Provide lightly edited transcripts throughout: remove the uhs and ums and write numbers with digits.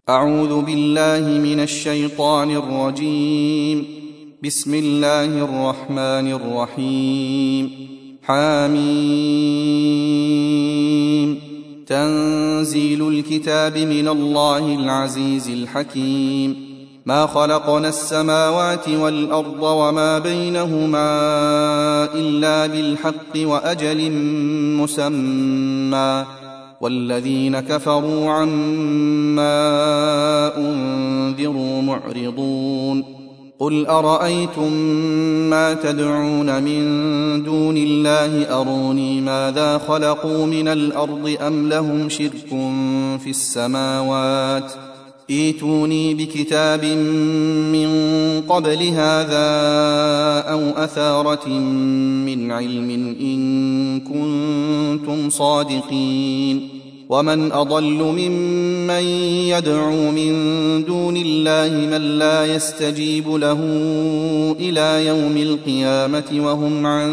أعوذ بالله من الشيطان الرجيم. بسم الله الرحمن الرحيم. حميم. تنزيل الكتاب من الله العزيز الحكيم. ما خلقنا السماوات والأرض وما بينهما إلا بالحق وأجل مسمى، والذين كفروا عما أنذروا معرضون. قل أرأيتم ما تدعون من دون الله أروني ماذا خلقوا من الأرض أم لهم شرك في السماوات، ائتوني بكتاب من قبل هذا أو أثارة من علم إن كنتم صادقين. ومن أضل ممن يدعو من دون الله من لا يستجيب له إلى يوم القيامة وهم عن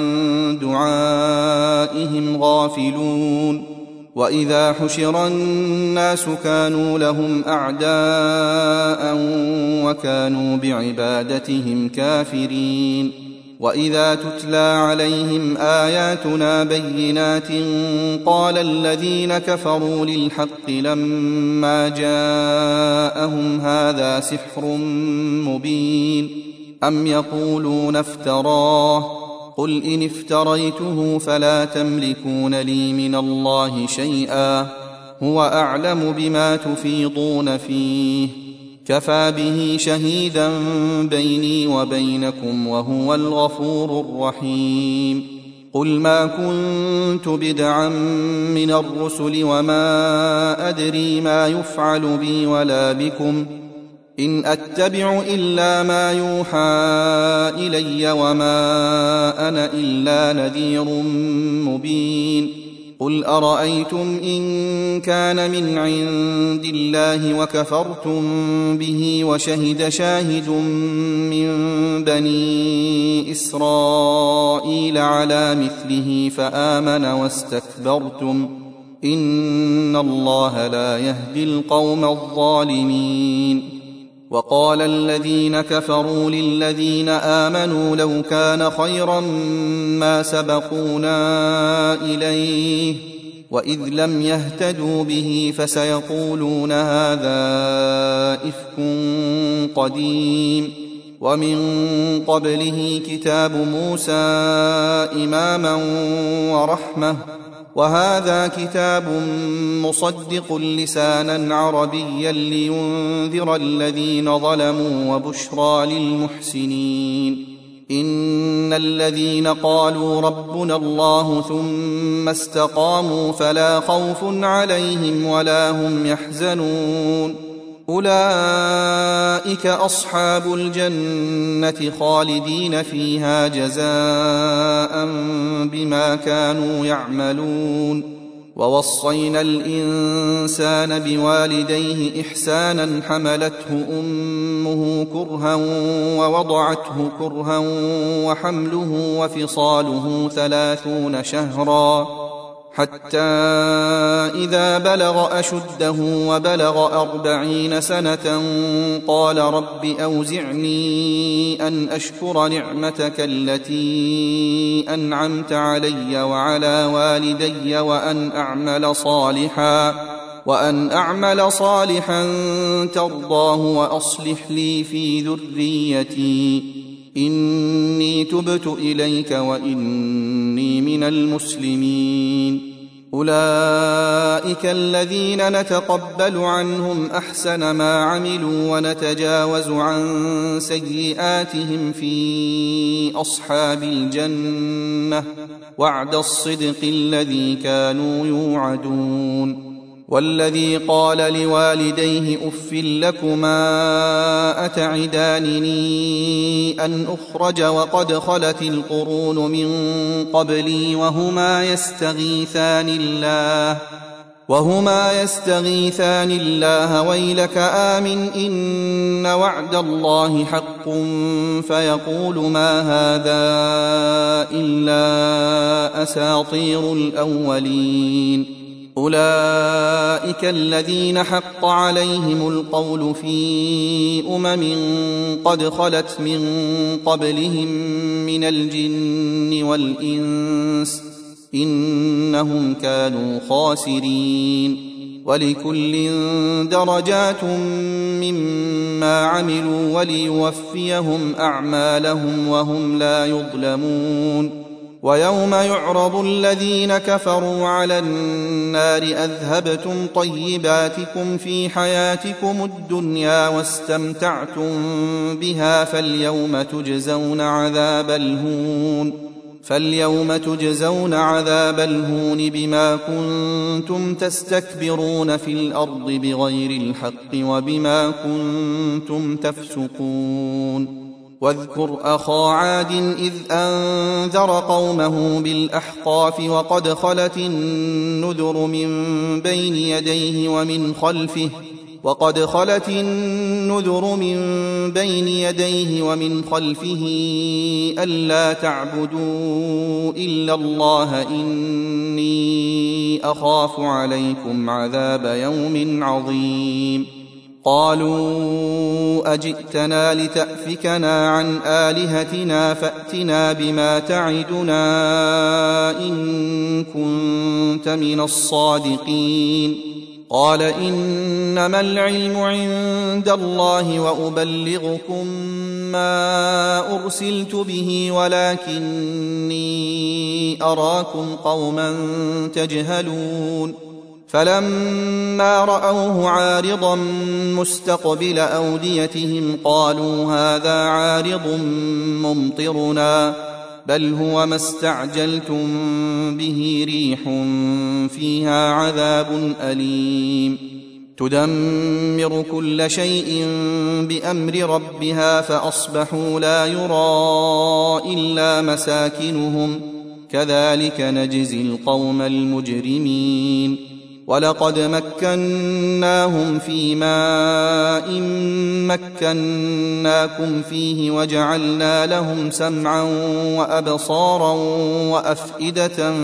دعائهم غافلون. وإذا حشر الناس كانوا لهم أعداء وكانوا بعبادتهم كافرين. وإذا تتلى عليهم آياتنا بينات قال الذين كفروا للحق لما جاءهم هذا سحر مبين أم يقولون افتراه، قل إن افتريته فلا تملكون لي من الله شيئا، هو أعلم بما تفيضون فيه، كفى به شهيدا بيني وبينكم وهو الغفور الرحيم. قل ما كنت بدعا من الرسل وما أدري ما يفعل بي ولا بكم، إن أتبع إلا ما يوحى إلي وما أنا إلا نذير مبين. قل أرأيتم إن كان من عند الله وكفرتم به وشهد شاهد من بني إسرائيل على مثله فآمن واستكبرتم إن الله لا يهدي القوم الظالمين. وقال الذين كفروا للذين آمنوا لو كان خيرا ما سبقونا إليه، وإذ لم يهتدوا به فسيقولون هذا إفك قديم. ومن قبله كتاب موسى إماما ورحمة، وهذا كتاب مصدق لسانا عربيا لينذر الذين ظلموا وبشرى للمحسنين. إن الذين قالوا ربنا الله ثم استقاموا فلا خوف عليهم ولا هم يحزنون، أولئك أصحاب الجنة خالدين فيها جزاء بما كانوا يعملون. ووصينا الإنسان بوالديه إحسانا حملته أمه كرها ووضعته كرها وحمله وفصاله 30 شهرا حتى إذا بلغ أشده وبلغ 40 سنة قال رب أوزعني أن أشكر نعمتك التي أنعمت علي وعلى والدي وأن أعمل صالحا ترضاه وأصلح لي في ذريتي إني تبت إليك وإني من المسلمين. أولئك الذين نتقبل عنهم أحسن ما عملوا ونتجاوز عن سيئاتهم في أصحاب الجنة، وعد الصدق الذي كانوا يوعدون. والذي قال لوالديه أف لكما أتعدانني أن أخرج وقد خلت القرون من قبلي وهما يستغيثان الله ويلك آمن إن وعد الله حق فيقول ما هذا إلا أساطير الأولين. أولئك الذين حق عليهم القول في قد خلت من قبلهم من الجن والإنس إنهم كانوا خاسرين ولكل درجات مما عملوا وليوفيهم أعمالهم وهم لا يظلمون ويوم يعرض الذين كفروا على النار أذهبتم طيباتكم في حياتكم الدنيا واستمتعتم بها فاليوم تجزون عذاب الهون بما كنتم تستكبرون في الأرض بغير الحق وبما كنتم تفسقون واذكر أخا عاد إذ أنذر قومه بالأحقاف وقد خلت النذر من بين يديه ومن خلفه ألا تعبدوا إلا الله إني أخاف عليكم عذاب يوم عظيم قالوا أجئتنا لتأفكنا عن آلهتنا فأتنا بما تعدنا إن كنت من الصادقين قال إنما العلم عند الله وأبلغكم ما أرسلت به ولكني أراكم قوما تجهلون فلما رأوه عارضا مستقبل أوديتهم قالوا هذا عارض ممطرنا بل هو ما استعجلتم به ريح فيها عذاب أليم تدمر كل شيء بأمر ربها فأصبحوا لا يرى إلا مساكنهم كذلك نجزي القوم المجرمين ولقد مكناهم في ماء مكناكم فيه وجعلنا لهم سمعا وأبصارا وأفئدة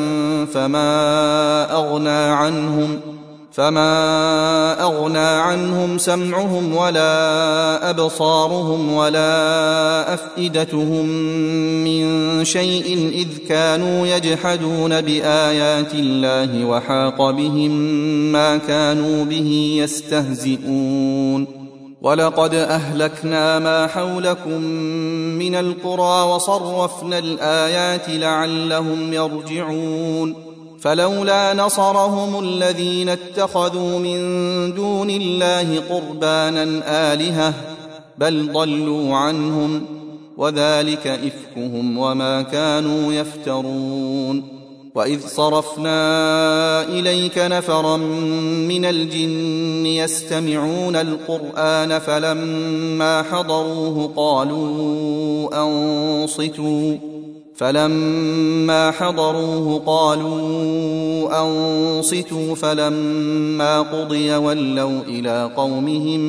فما أغنى عنهم سمعهم ولا أبصارهم ولا أفئدتهم من شيء إذ كانوا يجحدون بآيات الله وحاق بهم ما كانوا به يستهزئون ولقد أهلكنا ما حولكم من القرى وصرفنا الآيات لعلهم يرجعون فلولا نصرهم الذين اتخذوا من دون الله قربانا آلهة بل ضلوا عنهم وذلك إفكهم وما كانوا يفترون وإذ صرفنا إليك نفرا من الجن يستمعون القرآن فلما حضروه قالوا أنصتوا فلما قضي ولوا إلى قومهم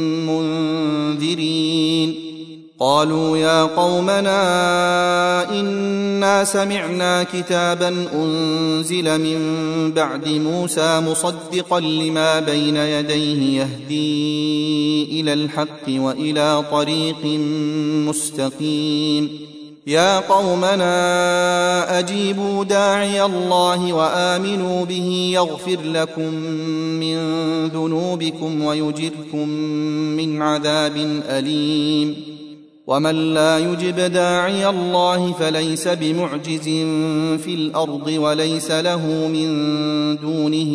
منذرين قالوا يا قومنا إنا سمعنا كتابا أنزل من بعد موسى مصدقا لما بين يديه يهدي إلى الحق وإلى طريق مستقيم يا قومنا أجيبوا داعي الله وآمنوا به يغفر لكم من ذنوبكم ويجركم من عذاب أليم ومن لا يجب داعي الله فليس بمعجز في الأرض وليس له من دونه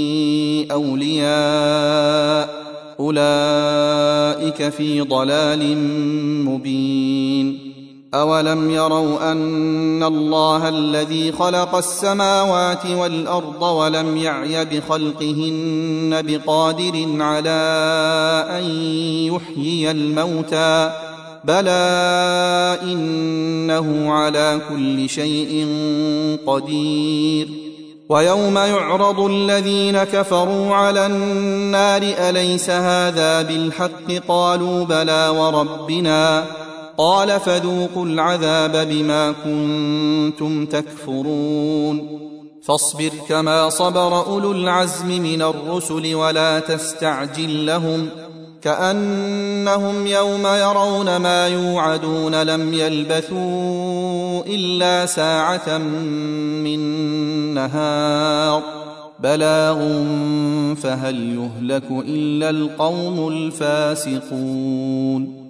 أولياء أولئك في ضلال مبين أولم يروا أن الله الذي خلق السماوات والأرض ولم يعي بخلقهن بقادر على أن يحيي الموتى بلى إنه على كل شيء قدير ويوم يعرض الذين كفروا على النار أليس هذا بالحق قالوا بلى وربنا قال فذوقوا العذاب بما كنتم تكفرون فاصبر كما صبر أولو العزم من الرسل ولا تستعجل لهم كأنهم يوم يرون ما يوعدون لم يلبثوا إلا ساعة من نهار بلاغ فهل يهلك إلا القوم الفاسقون